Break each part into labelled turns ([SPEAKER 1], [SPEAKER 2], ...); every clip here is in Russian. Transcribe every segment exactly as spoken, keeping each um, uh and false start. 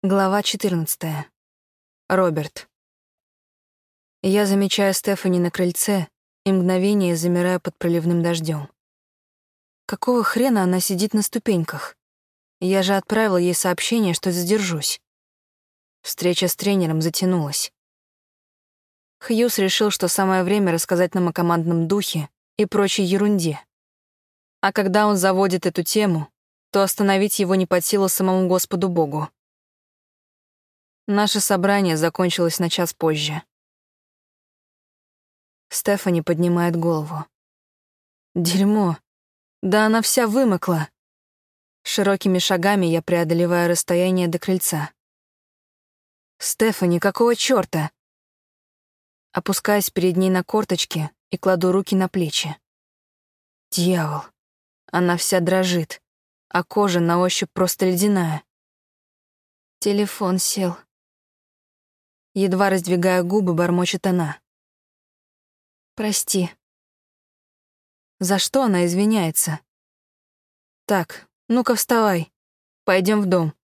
[SPEAKER 1] Глава четырнадцатая. Роберт. Я замечаю Стефани на крыльце и мгновение замираю под проливным дождем. Какого хрена она сидит на ступеньках? Я же отправила ей сообщение, что задержусь. Встреча с тренером затянулась. Хьюз решил, что самое время рассказать нам о командном духе и прочей ерунде. А когда он заводит эту тему, то остановить его не под силу самому Господу Богу. Наше собрание закончилось на час позже. Стефани поднимает голову. Дерьмо. Да она вся вымокла. Широкими шагами я преодолеваю расстояние до крыльца. Стефани, какого чёрта? Опускаюсь перед ней на корточки и кладу руки на плечи. Дьявол. Она вся дрожит, а кожа на ощупь просто ледяная. Телефон сел. Едва раздвигая губы, бормочет она. «Прости». За что она извиняется? Так, ну-ка вставай. Пойдем в дом.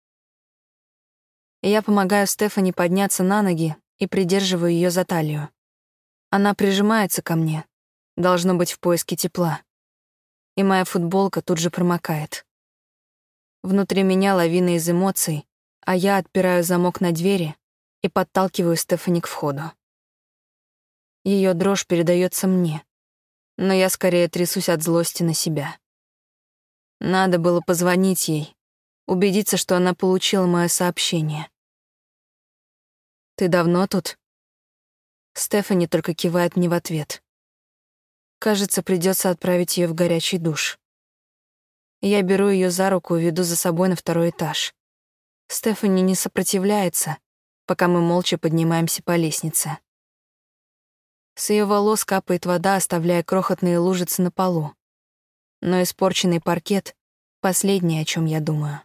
[SPEAKER 1] Я помогаю Стефани подняться на ноги и придерживаю ее за талию. Она прижимается ко мне, должно быть в поиске тепла. И моя футболка тут же промокает. Внутри меня лавина из эмоций, а я отпираю замок на двери и подталкиваю Стефани к входу. Ее дрожь передается мне, но я скорее трясусь от злости на себя. Надо было позвонить ей, убедиться, что она получила мое сообщение. «Ты давно тут?» Стефани только кивает мне в ответ. Кажется, придется отправить ее в горячий душ. Я беру ее за руку и веду за собой на второй этаж. Стефани не сопротивляется, пока мы молча поднимаемся по лестнице. С ее волос капает вода, оставляя крохотные лужицы на полу. Но испорченный паркет — последнее, о чем я думаю.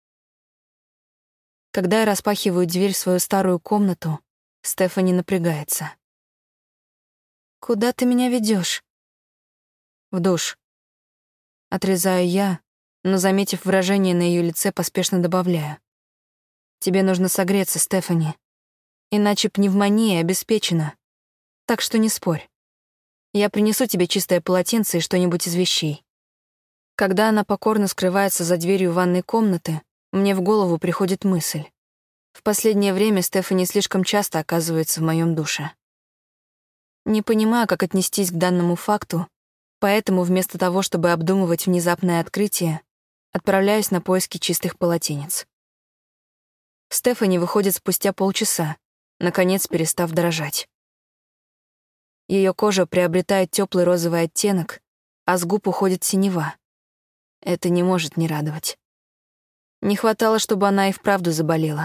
[SPEAKER 1] Когда я распахиваю дверь в свою старую комнату, Стефани напрягается. «Куда ты меня ведешь? «В душ». Отрезаю я, но, заметив выражение на ее лице, поспешно добавляю. «Тебе нужно согреться, Стефани. Иначе пневмония обеспечена. Так что не спорь. Я принесу тебе чистое полотенце и что-нибудь из вещей». Когда она покорно скрывается за дверью ванной комнаты, мне в голову приходит мысль. В последнее время Стефани слишком часто оказывается в моем душе. Не понимаю, как отнестись к данному факту, поэтому вместо того, чтобы обдумывать внезапное открытие, отправляюсь на поиски чистых полотенец. Стефани выходит спустя полчаса, наконец перестав дрожать. Ее кожа приобретает теплый розовый оттенок, а с губ уходит синева. Это не может не радовать. Не хватало, чтобы она и вправду заболела.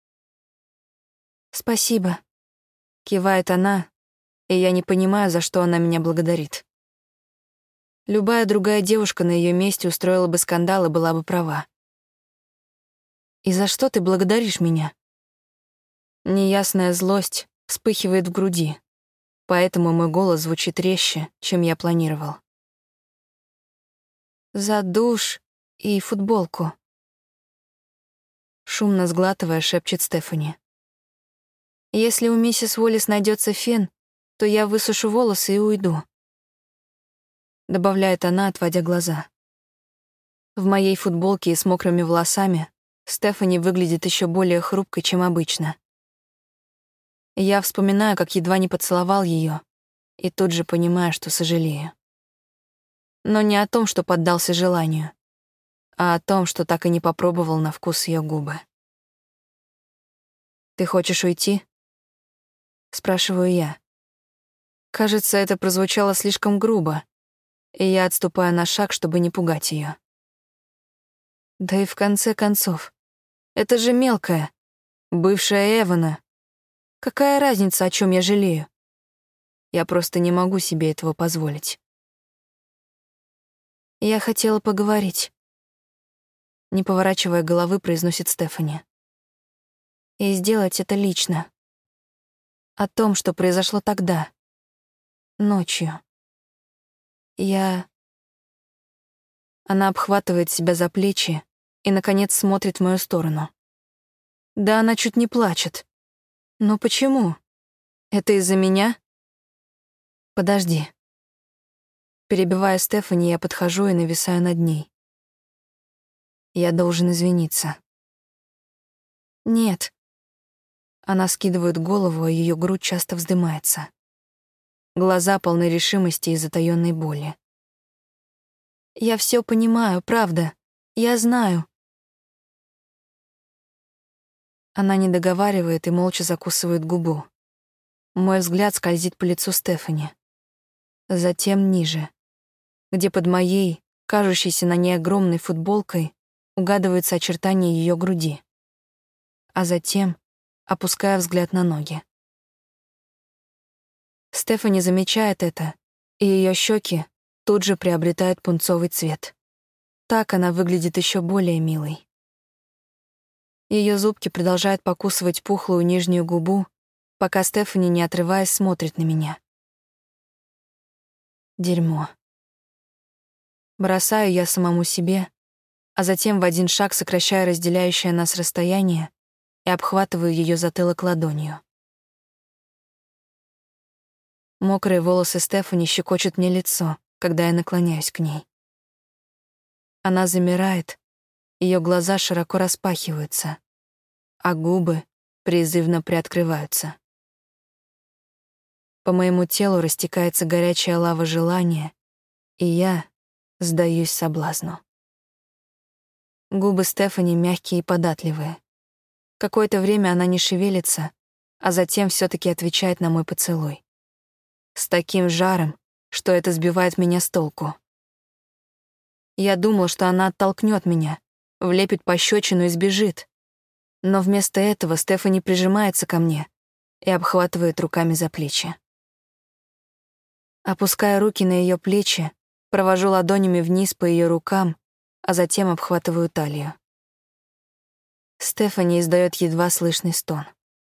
[SPEAKER 1] «Спасибо», — кивает она, и я не понимаю, за что она меня благодарит. Любая другая девушка на ее месте устроила бы скандал и была бы права. «И за что ты благодаришь меня?» Неясная злость вспыхивает в груди, поэтому мой голос звучит резче, чем я планировал. «За душ и футболку», — шумно сглатывая, шепчет Стефани. «Если у миссис Уоллес найдется фен, то я высушу волосы и уйду», — добавляет она, отводя глаза. В моей футболке и с мокрыми волосами Стефани выглядит еще более хрупкой, чем обычно. Я вспоминаю, как едва не поцеловал ее, и тут же понимаю, что сожалею. Но не о том, что поддался желанию, а о том, что так и не попробовал на вкус ее губы. «Ты хочешь уйти?» — спрашиваю я. Кажется, это прозвучало слишком грубо, и я отступаю на шаг, чтобы не пугать ее. Да и в конце концов, это же мелкая, бывшая Эвана. Какая разница, о чем я жалею? Я просто не могу себе этого позволить. «Я хотела поговорить», — не поворачивая головы, произносит Стефани. «И сделать это лично. О том, что произошло тогда, ночью. Я...» Она обхватывает себя за плечи и, наконец, смотрит в мою сторону. Да она чуть не плачет. Но почему? Это из-за меня? Подожди. Перебивая Стефани, я подхожу и нависаю над ней. Я должен извиниться. Нет. Она скидывает голову, а ее грудь часто вздымается. Глаза полны решимости и затаённой боли. Я все понимаю, правда. Я знаю. Она не договаривает и молча закусывает губу. Мой взгляд скользит по лицу Стефани. Затем ниже, где под моей, кажущейся на ней огромной футболкой, угадывается очертание ее груди. А затем опуская взгляд на ноги. Стефани замечает это, и ее щеки тут же приобретают пунцовый цвет. Так она выглядит еще более милой. Ее зубки продолжают покусывать пухлую нижнюю губу, пока Стефани, не отрываясь, смотрит на меня. Дерьмо. Бросаю я самому себе, а затем в один шаг сокращаю разделяющее нас расстояние и обхватываю ее затылок ладонью. Мокрые волосы Стефани щекочут мне лицо, когда я наклоняюсь к ней. Она замирает, ее глаза широко распахиваются, а губы призывно приоткрываются. По моему телу растекается горячая лава желания, и я сдаюсь соблазну. Губы Стефани мягкие и податливые. Какое-то время она не шевелится, а затем все-таки отвечает на мой поцелуй. С таким жаром, что это сбивает меня с толку. Я думал, что она оттолкнет меня, влепит пощечину и сбежит. Но вместо этого Стефани прижимается ко мне и обхватывает руками за плечи. Опуская руки на ее плечи, провожу ладонями вниз по ее рукам, а затем обхватываю талию. Стефани издает едва слышный стон.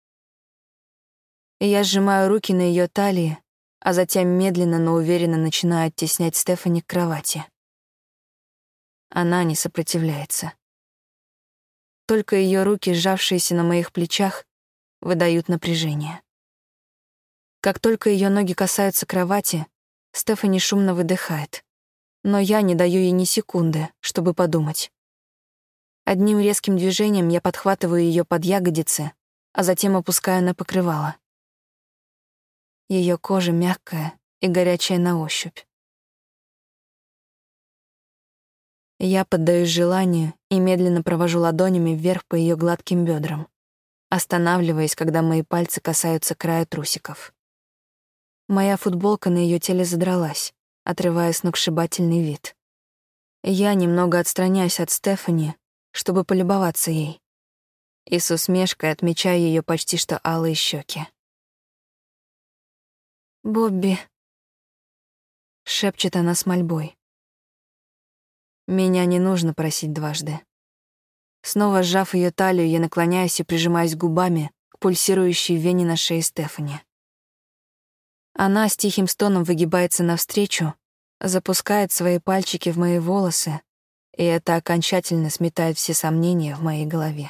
[SPEAKER 1] И я сжимаю руки на ее талии, а затем медленно, но уверенно начинаю оттеснять Стефани к кровати. Она не сопротивляется. Только ее руки, сжавшиеся на моих плечах, выдают напряжение. Как только ее ноги касаются кровати, Стефани шумно выдыхает, но я не даю ей ни секунды, чтобы подумать. Одним резким движением я подхватываю ее под ягодицы, а затем опускаю на покрывало. Ее кожа мягкая и горячая на ощупь. Я поддаюсь желанию и медленно провожу ладонями вверх по ее гладким бедрам, останавливаясь, когда мои пальцы касаются края трусиков. Моя футболка на ее теле задралась, отрывая сногсшибательный вид. Я немного отстраняюсь от Стефани, чтобы полюбоваться ей, и с усмешкой отмечаю ее почти что алые щеки. «Бобби», — шепчет она с мольбой. Меня не нужно просить дважды. Снова сжав ее талию, я наклоняюсь и прижимаюсь губами к пульсирующей вене на шее Стефани. Она с тихим стоном выгибается навстречу, запускает свои пальчики в мои волосы, и это окончательно сметает все сомнения в моей голове.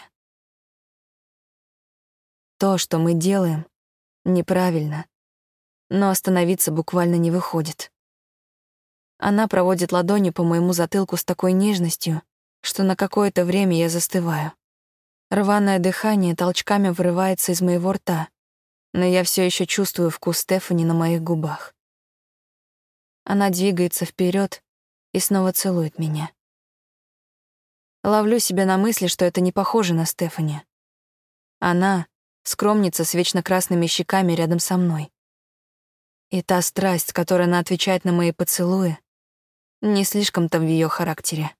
[SPEAKER 1] То, что мы делаем, неправильно, но остановиться буквально не выходит. Она проводит ладонью по моему затылку с такой нежностью, что на какое-то время я застываю. Рваное дыхание толчками вырывается из моего рта, но я все еще чувствую вкус Стефани на моих губах. Она двигается вперед и снова целует меня. Ловлю себя на мысли, что это не похоже на Стефани. Она — скромница с вечно красными щеками рядом со мной. И та страсть, с которой она отвечает на мои поцелуи, не слишком-то в ее характере.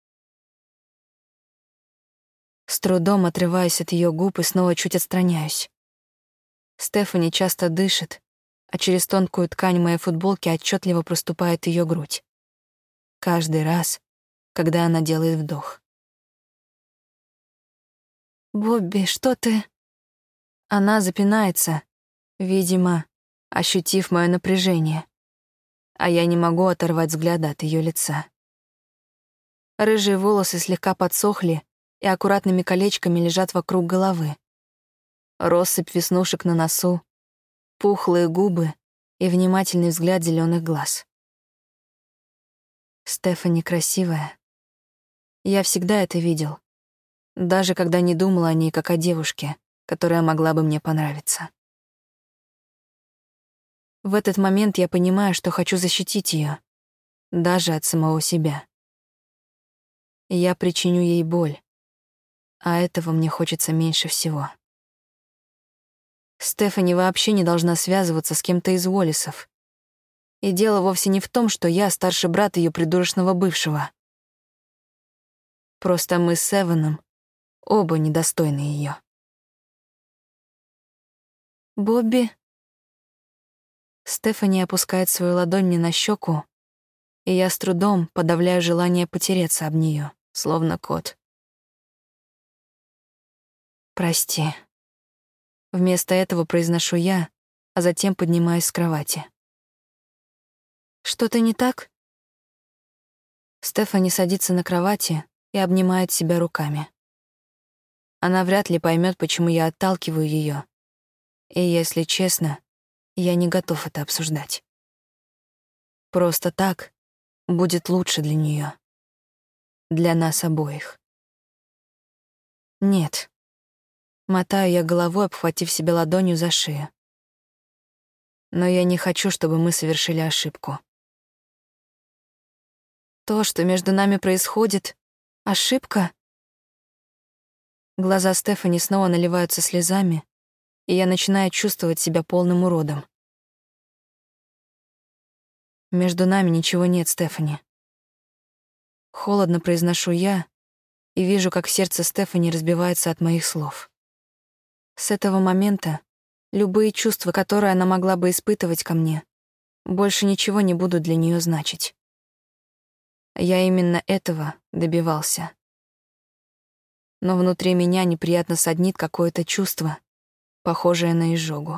[SPEAKER 1] С трудом отрываюсь от ее губ и снова чуть отстраняюсь. Стефани часто дышит, а через тонкую ткань моей футболки отчетливо проступает ее грудь. Каждый раз, когда она делает вдох. «Бобби, что ты...» Она запинается, видимо, ощутив мое напряжение, а я не могу оторвать взгляда от ее лица. Рыжие волосы слегка подсохли и аккуратными колечками лежат вокруг головы, россыпь веснушек на носу, пухлые губы и внимательный взгляд зеленых глаз. Стефани красивая. Я всегда это видел, даже когда не думал о ней как о девушке, которая могла бы мне понравиться. В этот момент я понимаю, что хочу защитить ее, даже от самого себя. Я причиню ей боль, а этого мне хочется меньше всего. Стефани вообще не должна связываться с кем-то из Уоллесов. И дело вовсе не в том, что я старший брат ее придурочного бывшего. Просто мы с Эваном оба недостойны ее. «Бобби...» Стефани опускает свою ладонь мне на щеку, и я с трудом подавляю желание потереться об нее, словно кот. «Прости». Вместо этого произношу я, а затем поднимаюсь с кровати. «Что-то не так?» Стефани садится на кровати и обнимает себя руками. Она вряд ли поймет, почему я отталкиваю ее. И, если честно, я не готов это обсуждать. Просто так будет лучше для нее, для нас обоих. Нет. Мотаю я головой, обхватив себя ладонью за шею. Но я не хочу, чтобы мы совершили ошибку. То, что между нами происходит, ошибка? Глаза Стефани снова наливаются слезами, и я начинаю чувствовать себя полным уродом. Между нами ничего нет, Стефани. Холодно произношу я и вижу, как сердце Стефани разбивается от моих слов. С этого момента любые чувства, которые она могла бы испытывать ко мне, больше ничего не будут для нее значить. Я именно этого добивался. Но внутри меня неприятно саднит какое-то чувство, похожее на изжогу.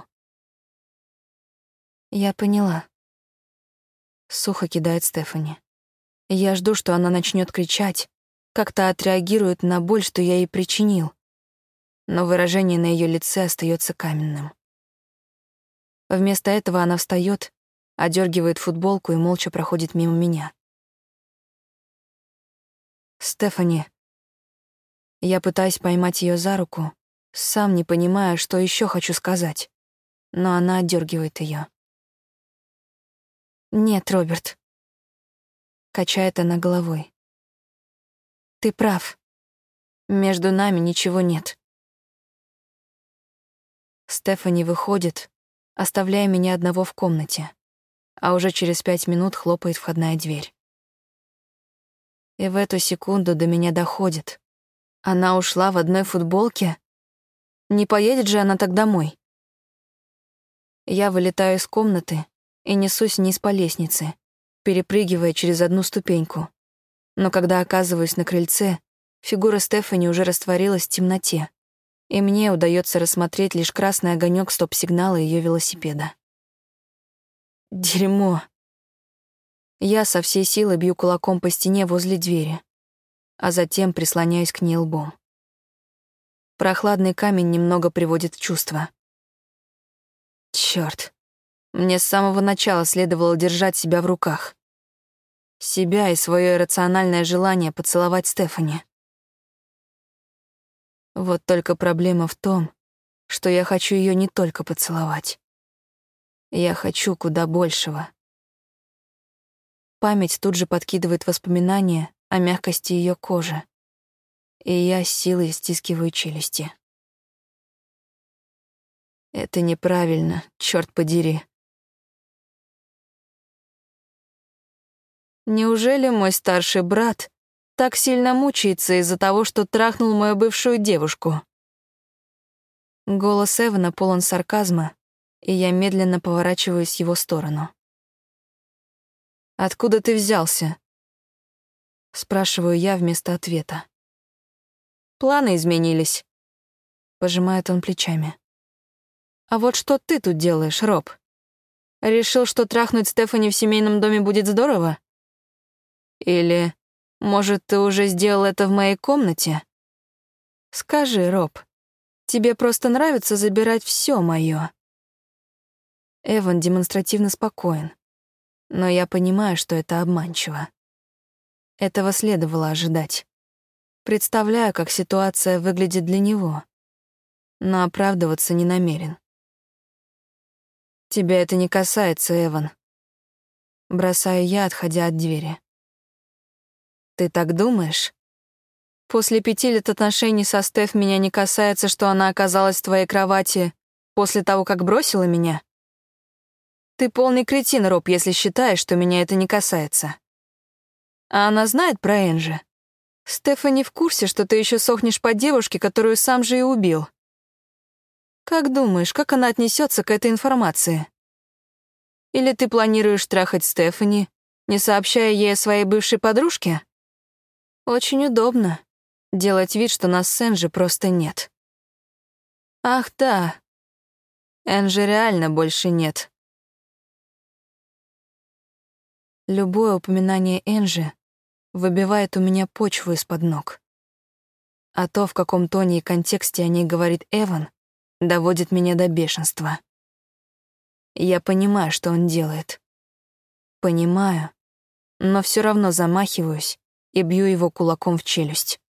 [SPEAKER 1] Я поняла. Сухо кидает Стефани. Я жду, что она начнет кричать, как-то отреагирует на боль, что я ей причинил. Но выражение на ее лице остается каменным. Вместо этого она встает, одергивает футболку и молча проходит мимо меня. «Стефани...» Я пытаюсь поймать ее за руку, сам не понимая, что еще хочу сказать, но она отдергивает ее. «Нет, Роберт», — качает она головой. «Ты прав. Между нами ничего нет». Стефани выходит, оставляя меня одного в комнате, а уже через пять минут хлопает входная дверь. И в эту секунду до меня доходит. Она ушла в одной футболке? Не поедет же она так домой? Я вылетаю из комнаты и несусь вниз по лестнице, перепрыгивая через одну ступеньку. Но когда оказываюсь на крыльце, фигура Стефани уже растворилась в темноте, и мне удается рассмотреть лишь красный огонек стоп-сигнала ее велосипеда. Дерьмо. Я со всей силы бью кулаком по стене возле двери, а затем прислоняюсь к ней лбом. Прохладный камень немного приводит в чувство. Чёрт. Мне с самого начала следовало держать себя в руках. Себя и свое иррациональное желание поцеловать Стефани. Вот только проблема в том, что я хочу ее не только поцеловать. Я хочу куда большего. Память тут же подкидывает воспоминания о мягкости ее кожи, и я с силой стискиваю челюсти. Это неправильно, черт подери. Неужели мой старший брат так сильно мучается из-за того, что трахнул мою бывшую девушку? Голос Эвана полон сарказма, и я медленно поворачиваюсь в его сторону. «Откуда ты взялся?» — спрашиваю я вместо ответа. «Планы изменились», — пожимает он плечами. «А вот что ты тут делаешь, Роб? Решил, что трахнуть Стефани в семейном доме будет здорово? Или, может, ты уже сделал это в моей комнате? Скажи, Роб, Тебе просто нравится забирать все моё. Эван демонстративно спокоен, но я понимаю, что это обманчиво. Этого следовало ожидать. Представляю, как ситуация выглядит для него, но оправдываться не намерен. Тебя это не касается, Эван. Бросаю я, отходя от двери. Ты так думаешь? После пяти лет отношений со Стеф меня не касается, что она оказалась в твоей кровати после того, как бросила меня? Ты полный кретин, Роб, если считаешь, что меня это не касается. А она знает про Энджи? Стефани в курсе, что ты еще сохнешь по девушке, которую сам же и убил. Как думаешь, как она отнесется к этой информации? Или ты планируешь трахать Стефани, не сообщая ей о своей бывшей подружке? Очень удобно делать вид, что нас с Энджи просто нет. Ах да, Энджи реально больше нет. Любое упоминание Энджи выбивает у меня почву из-под ног. А то, в каком тоне и контексте о ней говорит Эван, доводит меня до бешенства. Я понимаю, что он делает. Понимаю, но все равно замахиваюсь и бью его кулаком в челюсть.